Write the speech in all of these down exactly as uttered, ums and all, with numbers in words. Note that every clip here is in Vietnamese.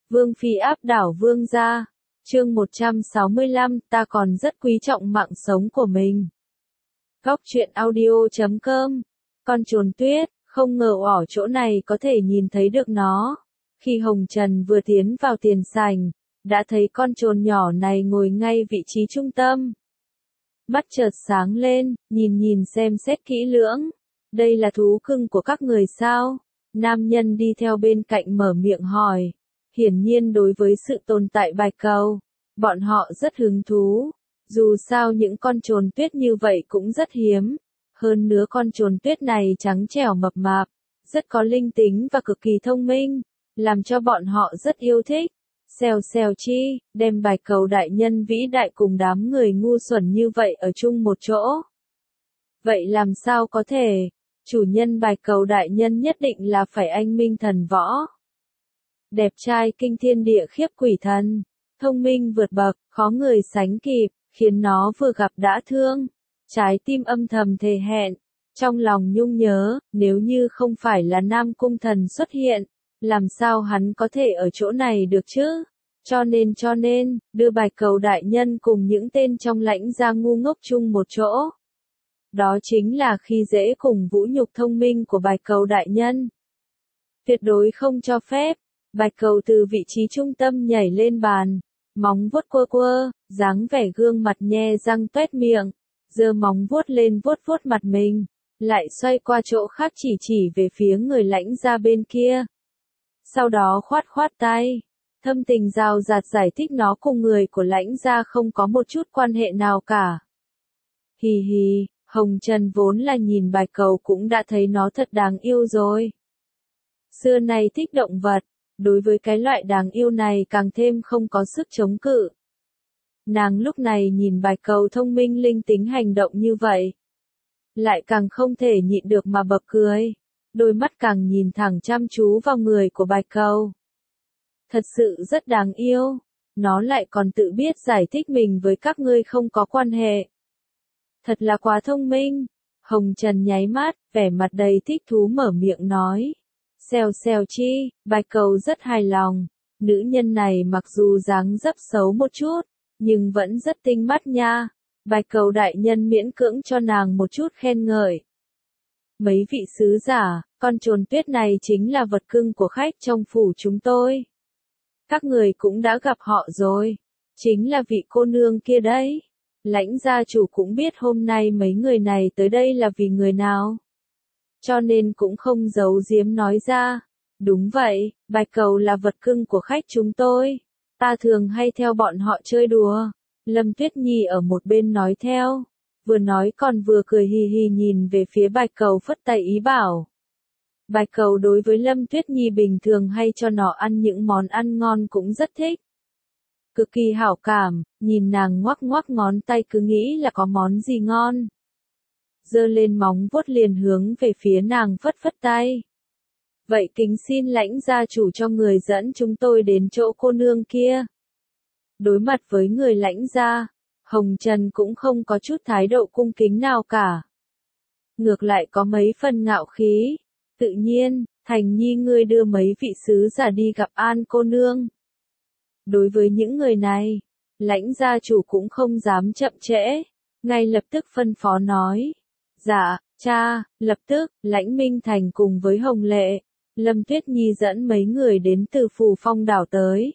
Vương phi áp đảo vương gia. Chương một trăm sáu mươi lăm, ta còn rất quý trọng mạng sống của mình. Góc truyện audio chấm com. Con trồn tuyết, không ngờ ở chỗ này có thể nhìn thấy được nó. Khi Hồng Trần vừa tiến vào tiền sảnh, đã thấy con trồn nhỏ này ngồi ngay vị trí trung tâm. Mắt chợt sáng lên, nhìn nhìn xem xét kỹ lưỡng. Đây là thú cưng của các người sao? Nam nhân đi theo bên cạnh mở miệng hỏi. Hiển nhiên đối với sự tồn tại bạch cầu, bọn họ rất hứng thú. Dù sao những con trồn tuyết như vậy cũng rất hiếm. Hơn nữa con trồn tuyết này trắng trẻo mập mạp, rất có linh tính và cực kỳ thông minh, làm cho bọn họ rất yêu thích. Xèo xèo chi, đem bạch cầu đại nhân vĩ đại cùng đám người ngu xuẩn như vậy ở chung một chỗ. Vậy làm sao có thể? Chủ nhân bạch cầu đại nhân nhất định là phải anh minh thần võ. Đẹp trai kinh thiên địa khiếp quỷ thần, thông minh vượt bậc, khó người sánh kịp, khiến nó vừa gặp đã thương. Trái tim âm thầm thề hẹn, trong lòng nhung nhớ, nếu như không phải là Nam Cung Thần xuất hiện, làm sao hắn có thể ở chỗ này được chứ? Cho nên cho nên, đưa bạch cầu đại nhân cùng những tên trong lãnh gia ngu ngốc chung một chỗ. Đó chính là khi dễ cùng vũ nhục thông minh của bạch cầu đại nhân. Tuyệt đối không cho phép. Bạch cầu từ vị trí trung tâm nhảy lên bàn, móng vuốt quơ quơ, dáng vẻ gương mặt nhe răng toét miệng, giơ móng vuốt lên vuốt vuốt mặt mình, lại xoay qua chỗ khác chỉ chỉ về phía người lãnh gia bên kia. Sau đó khoát khoát tay, thâm tình rào rạt giải thích nó cùng người của lãnh gia không có một chút quan hệ nào cả. Hì hì, Hồng Trần vốn là nhìn bạch cầu cũng đã thấy nó thật đáng yêu rồi. Xưa nay thích động vật, đối với cái loại đáng yêu này càng thêm không có sức chống cự. Nàng lúc này nhìn bạch cầu thông minh linh tính hành động như vậy, lại càng không thể nhịn được mà bật cười, đôi mắt càng nhìn thẳng chăm chú vào người của bạch cầu. Thật sự rất đáng yêu, nó lại còn tự biết giải thích mình với các ngươi không có quan hệ. Thật là quá thông minh. Hồng Trần nháy mắt, vẻ mặt đầy thích thú mở miệng nói. Xèo xèo chi, bạch cầu rất hài lòng. Nữ nhân này mặc dù dáng dấp xấu một chút, nhưng vẫn rất tinh mắt nha. Bạch cầu đại nhân miễn cưỡng cho nàng một chút khen ngợi. Mấy vị sứ giả, con trồn tuyết này chính là vật cưng của khách trong phủ chúng tôi. Các người cũng đã gặp họ rồi. Chính là vị cô nương kia đấy. Lãnh gia chủ cũng biết hôm nay mấy người này tới đây là vì người nào. Cho nên cũng không giấu giếm nói ra. Đúng vậy, bạch cầu là vật cưng của khách chúng tôi. Ta thường hay theo bọn họ chơi đùa. Lâm Tuyết Nhi ở một bên nói theo. Vừa nói còn vừa cười hì hì nhìn về phía bạch cầu phất tay ý bảo. Bạch cầu đối với Lâm Tuyết Nhi bình thường hay cho nó ăn những món ăn ngon cũng rất thích. Cực kỳ hảo cảm, nhìn nàng ngoắc ngoắc ngón tay cứ nghĩ là có món gì ngon. Giơ lên móng vuốt liền hướng về phía nàng phất phất tay. Vậy kính xin lãnh gia chủ cho người dẫn chúng tôi đến chỗ cô nương kia. Đối mặt với người lãnh gia, Hồng Trần cũng không có chút thái độ cung kính nào cả. Ngược lại có mấy phần ngạo khí. Tự nhiên, Thành Nhi ngươi đưa mấy vị sứ giả đi gặp An cô nương. Đối với những người này, lãnh gia chủ cũng không dám chậm trễ, ngay lập tức phân phó nói. Dạ, cha, lập tức, lãnh Minh Thành cùng với Hồng Lệ, Lâm Tuyết Nhi dẫn mấy người đến từ Phù Phong đảo tới.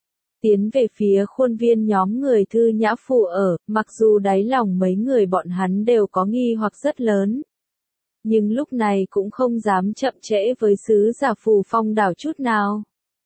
Tiến về phía khuôn viên nhóm người Thư Nhã Phủ ở, mặc dù đáy lòng mấy người bọn hắn đều có nghi hoặc rất lớn. Nhưng lúc này cũng không dám chậm trễ với sứ giả Phù Phong đảo chút nào.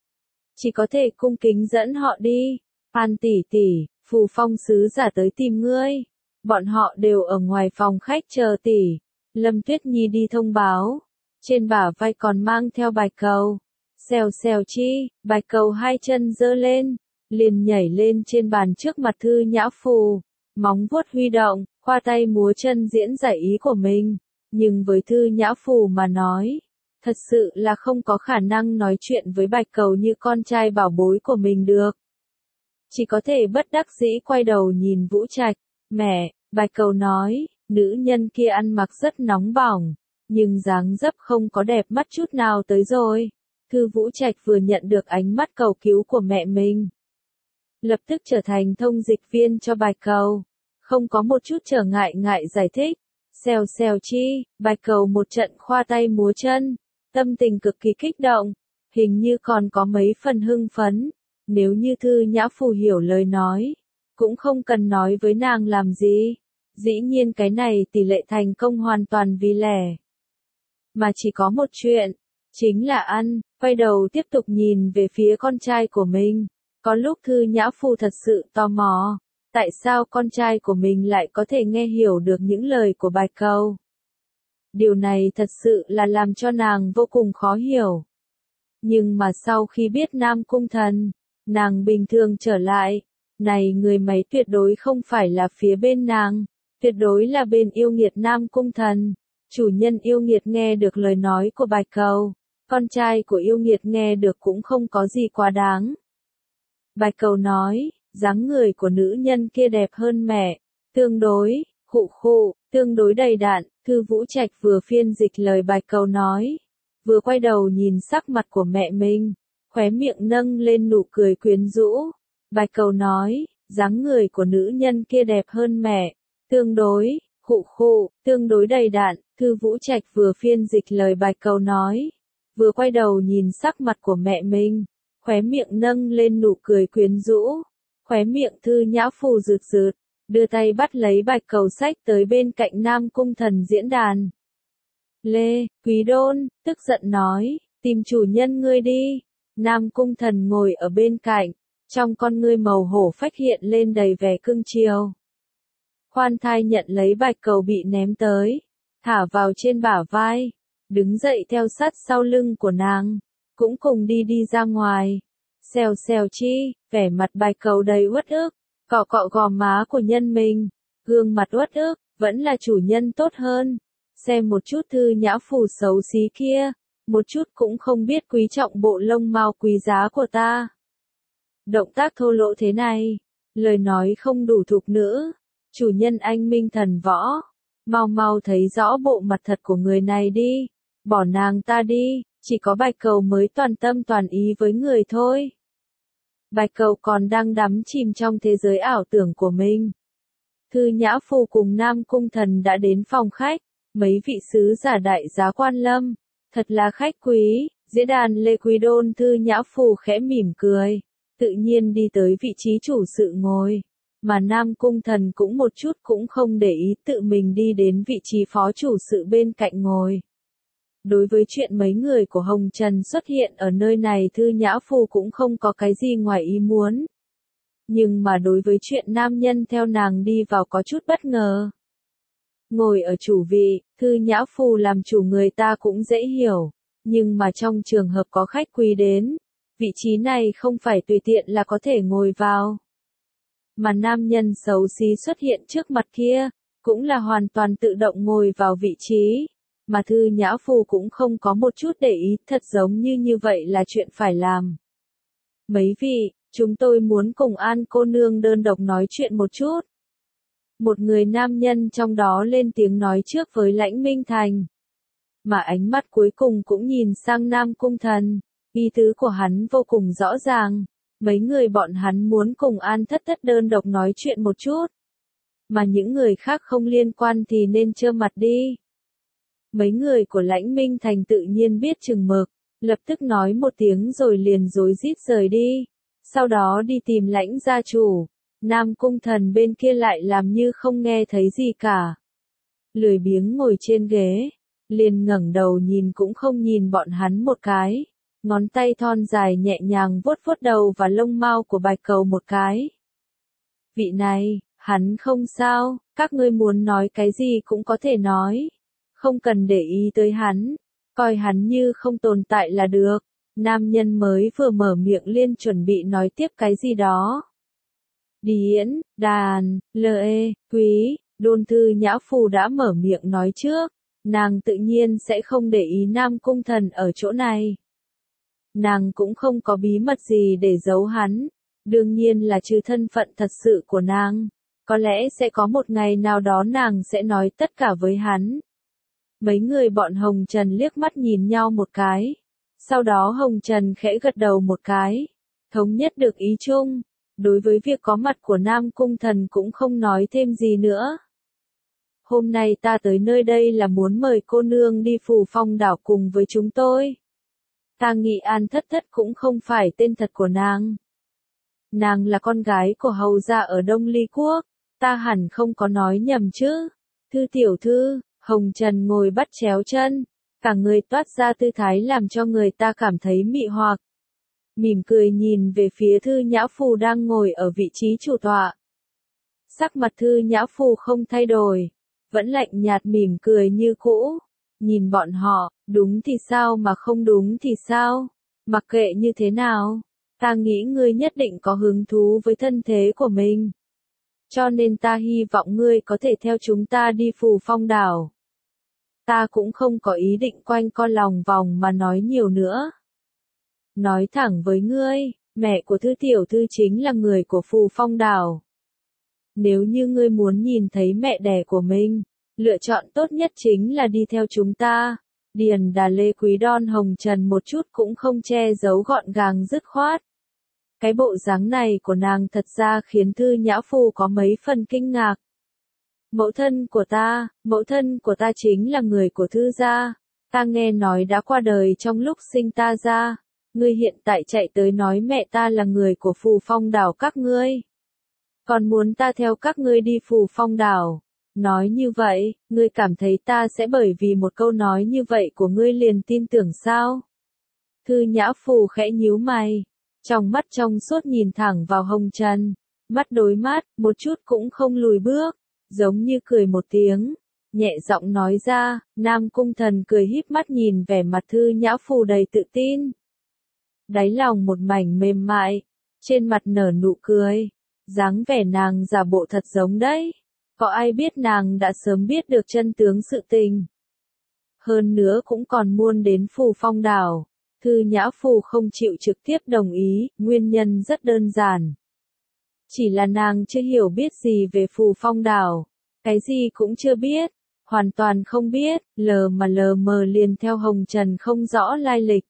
Chỉ có thể cung kính dẫn họ đi. An tỷ tỷ, Phù Phong sứ giả tới tìm ngươi. Bọn họ đều ở ngoài phòng khách chờ tỷ. Lâm Tuyết Nhi đi thông báo. Trên bả vai còn mang theo bạch cầu. Xèo xèo chi, bạch cầu hai chân giơ lên, liền nhảy lên trên bàn trước mặt Thư Nhã Phù. Móng vuốt huy động, khoa tay múa chân diễn giải ý của mình. Nhưng với Thư Nhã Phù mà nói, thật sự là không có khả năng nói chuyện với bạch cầu như con trai bảo bối của mình được. Chỉ có thể bất đắc dĩ quay đầu nhìn Vũ Trạch. Mẹ, bạch cầu nói, nữ nhân kia ăn mặc rất nóng bỏng, nhưng dáng dấp không có đẹp mắt chút nào tới rồi. Thư Vũ Trạch vừa nhận được ánh mắt cầu cứu của mẹ mình, lập tức trở thành thông dịch viên cho Bạch Cầu, không có một chút trở ngại ngại giải thích. Xèo xèo chi, Bạch Cầu một trận khoa tay múa chân, tâm tình cực kỳ kích động, hình như còn có mấy phần hưng phấn. Nếu như Thư Nhã Phù hiểu lời nói, cũng không cần nói với nàng làm gì. Dĩ nhiên cái này tỷ lệ thành công hoàn toàn vì lẻ. Mà chỉ có một chuyện, chính là ăn, quay đầu tiếp tục nhìn về phía con trai của mình. Có lúc Thư Nhã Phù thật sự tò mò, tại sao con trai của mình lại có thể nghe hiểu được những lời của Bạch Cầu. Điều này thật sự là làm cho nàng vô cùng khó hiểu. Nhưng mà sau khi biết Nam Cung Thần, nàng bình thường trở lại, này người máy tuyệt đối không phải là phía bên nàng, tuyệt đối là bên yêu nghiệt Nam Cung Thần. Chủ nhân yêu nghiệt nghe được lời nói của Bạch Cầu, con trai của yêu nghiệt nghe được cũng không có gì quá đáng. Bạch Cầu nói, dáng người của nữ nhân kia đẹp hơn mẹ, tương đối, khụ khụ, tương đối đầy đặn. Thư Vũ Trạch vừa phiên dịch lời Bạch Cầu nói, vừa quay đầu nhìn sắc mặt của mẹ mình, khóe miệng nâng lên nụ cười quyến rũ. Bạch Cầu nói, dáng người của nữ nhân kia đẹp hơn mẹ, tương đối, khụ khụ, tương đối đầy đặn. Thư Vũ Trạch vừa phiên dịch lời Bạch Cầu nói, vừa quay đầu nhìn sắc mặt của mẹ mình, khóe miệng nâng lên nụ cười quyến rũ. Khóe miệng Thư Nhã Phù rực rực, đưa tay bắt lấy Bạch Cầu xách tới bên cạnh Nam Cung Thần diễn đàn. Lê, Quý Đôn, tức giận nói, tìm chủ nhân ngươi đi. Nam Cung Thần ngồi ở bên cạnh, trong con ngươi màu hổ phách hiện lên đầy vẻ cưng chiều. Khoan thai nhận lấy Bạch Cầu bị ném tới, thả vào trên bả vai, đứng dậy theo sát sau lưng của nàng, cũng cùng đi đi ra ngoài. Xèo xèo chi, vẻ mặt Bạch Cầu đầy uất ức, cọ cọ gò má của nhân mình, gương mặt uất ức, vẫn là chủ nhân tốt hơn. Xem một chút Thư Nhã Phù xấu xí kia, một chút cũng không biết quý trọng bộ lông mao quý giá của ta. Động tác thô lỗ thế này, lời nói không đủ thục nữ. Chủ nhân anh minh thần võ, mau mau thấy rõ bộ mặt thật của người này đi, bỏ nàng ta đi, chỉ có Bạch Cầu mới toàn tâm toàn ý với người thôi. Bạch Cầu còn đang đắm chìm trong thế giới ảo tưởng của mình. Thư Nhã Phù cùng Nam Cung Thần đã đến phòng khách, mấy vị sứ giả đại giá quan lâm, thật là khách quý. Diễn đàn Lê Quý Đôn. Thư Nhã Phù khẽ mỉm cười, tự nhiên đi tới vị trí chủ sự ngồi, mà Nam Cung Thần cũng một chút cũng không để ý, tự mình đi đến vị trí phó chủ sự bên cạnh ngồi. Đối với chuyện mấy người của Hồng Trần xuất hiện ở nơi này Thư Nhã Phù cũng không có cái gì ngoài ý muốn. Nhưng mà đối với chuyện nam nhân theo nàng đi vào có chút bất ngờ. Ngồi ở chủ vị, Thư Nhã Phù làm chủ người ta cũng dễ hiểu, nhưng mà trong trường hợp có khách quý đến, vị trí này không phải tùy tiện là có thể ngồi vào. Mà nam nhân xấu xí xuất hiện trước mặt kia, cũng là hoàn toàn tự động ngồi vào vị trí. Mà Thư Nhã Phù cũng không có một chút để ý, thật giống như như vậy là chuyện phải làm. Mấy vị, chúng tôi muốn cùng An cô nương đơn độc nói chuyện một chút. Một người nam nhân trong đó lên tiếng nói trước với Lãnh Minh Thành. Mà ánh mắt cuối cùng cũng nhìn sang Nam Cung Thần, ý tứ của hắn vô cùng rõ ràng. Mấy người bọn hắn muốn cùng An thất thất đơn độc nói chuyện một chút. Mà những người khác không liên quan thì nên trơ mặt đi. Mấy người của Lãnh Minh Thành tự nhiên biết chừng mực, lập tức nói một tiếng rồi liền rối rít rời đi. Sau đó đi tìm Lãnh gia chủ. Nam Cung Thần bên kia lại làm như không nghe thấy gì cả. Lười biếng ngồi trên ghế, liền ngẩng đầu nhìn cũng không nhìn bọn hắn một cái. Ngón tay thon dài nhẹ nhàng vuốt vuốt đầu và lông mao của Bạch Cầu một cái. Vị này, hắn không sao, các ngươi muốn nói cái gì cũng có thể nói. Không cần để ý tới hắn, coi hắn như không tồn tại là được. Nam nhân mới vừa mở miệng liên chuẩn bị nói tiếp cái gì đó. Điển, đàn, lê, quý, Đôn. Thư Nhã Phù đã mở miệng nói trước, nàng tự nhiên sẽ không để ý Nam Cung Thần ở chỗ này. Nàng cũng không có bí mật gì để giấu hắn, đương nhiên là trừ thân phận thật sự của nàng, có lẽ sẽ có một ngày nào đó nàng sẽ nói tất cả với hắn. Mấy người bọn Hồng Trần liếc mắt nhìn nhau một cái, Sau đó Hồng Trần khẽ gật đầu một cái, thống nhất được ý chung, đối với việc có mặt của Nam Cung Thần cũng không nói thêm gì nữa. Hôm nay ta tới nơi đây là muốn mời cô nương đi Phù Phong đảo cùng với chúng tôi. Ta nghĩ An Thất Thất cũng không phải tên thật của nàng. Nàng là con gái của hầu gia ở Đông Ly Quốc, ta hẳn không có nói nhầm chứ. Thư tiểu thư, Hồng Trần ngồi bắt chéo chân, cả người toát ra tư thái làm cho người ta cảm thấy mị hoặc. Mỉm cười nhìn về phía Thư Nhã Phù đang ngồi ở vị trí chủ tọa. Sắc mặt Thư Nhã Phù không thay đổi, vẫn lạnh nhạt mỉm cười như cũ. Nhìn bọn họ, đúng thì sao mà không đúng thì sao, mặc kệ như thế nào, ta nghĩ ngươi nhất định có hứng thú với thân thế của mình. Cho nên ta hy vọng ngươi có thể theo chúng ta đi Phù Phong đảo. Ta cũng không có ý định quanh co lòng vòng mà nói nhiều nữa. Nói thẳng với ngươi, mẹ của Thư tiểu thư chính là người của Phù Phong đảo. Nếu như ngươi muốn nhìn thấy mẹ đẻ của mình, lựa chọn tốt nhất chính là đi theo chúng ta. Điền Đà Lê Quý Đon Hồng Trần một chút cũng không che giấu gọn gàng dứt khoát. Cái bộ dáng này của nàng thật ra khiến Thư Nhã Phù có mấy phần kinh ngạc. Mẫu thân của ta, mẫu thân của ta chính là người của Thư gia. Ta nghe nói đã qua đời trong lúc sinh ta ra. Ngươi hiện tại chạy tới nói mẹ ta là người của Phù Phong đảo các ngươi. Còn muốn ta theo các ngươi đi Phù Phong đảo. Nói như vậy, ngươi cảm thấy ta sẽ bởi vì một câu nói như vậy của ngươi liền tin tưởng sao? Thư Nhã Phù khẽ nhíu mày, trong mắt trong suốt nhìn thẳng vào Hồng Trần, mắt đối mắt, một chút cũng không lùi bước, giống như cười một tiếng, nhẹ giọng nói ra. Nam Cung Thần cười híp mắt nhìn vẻ mặt Thư Nhã Phù đầy tự tin. Đáy lòng một mảnh mềm mại, trên mặt nở nụ cười, dáng vẻ nàng giả bộ thật giống đấy. Có ai biết nàng đã sớm biết được chân tướng sự tình. Hơn nữa cũng còn muốn đến Phù Phong đảo. Thư Nhã Phù không chịu trực tiếp đồng ý, nguyên nhân rất đơn giản. Chỉ là nàng chưa hiểu biết gì về Phù Phong đảo. Cái gì cũng chưa biết, hoàn toàn không biết, lờ mà lờ mờ liền theo Hồng Trần không rõ lai lịch.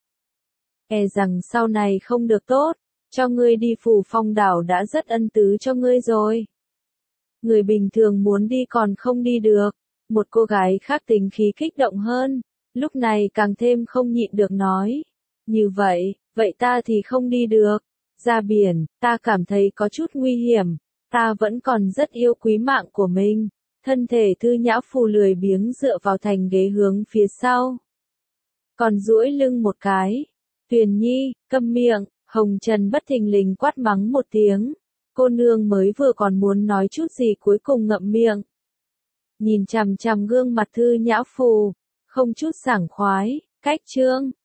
E rằng sau này không được tốt, cho ngươi đi Phù Phong đảo đã rất ân tứ cho ngươi rồi. Người bình thường muốn đi còn không đi được. Một cô gái khác tính khí kích động hơn, lúc này càng thêm không nhịn được nói. Như vậy, vậy ta thì không đi được. Ra biển, ta cảm thấy có chút nguy hiểm. Ta vẫn còn rất yêu quý mạng của mình. Thân thể Thư Nhã Phù lười biếng dựa vào thành ghế hướng phía sau. Còn duỗi lưng một cái. Tuyền Nhi, câm miệng. Hồng Trần bất thình lình quát mắng một tiếng. Cô nương mới vừa còn muốn nói chút gì cuối cùng ngậm miệng. Nhìn chằm chằm gương mặt Thư Nhã Phù, không chút sảng khoái, cách chương.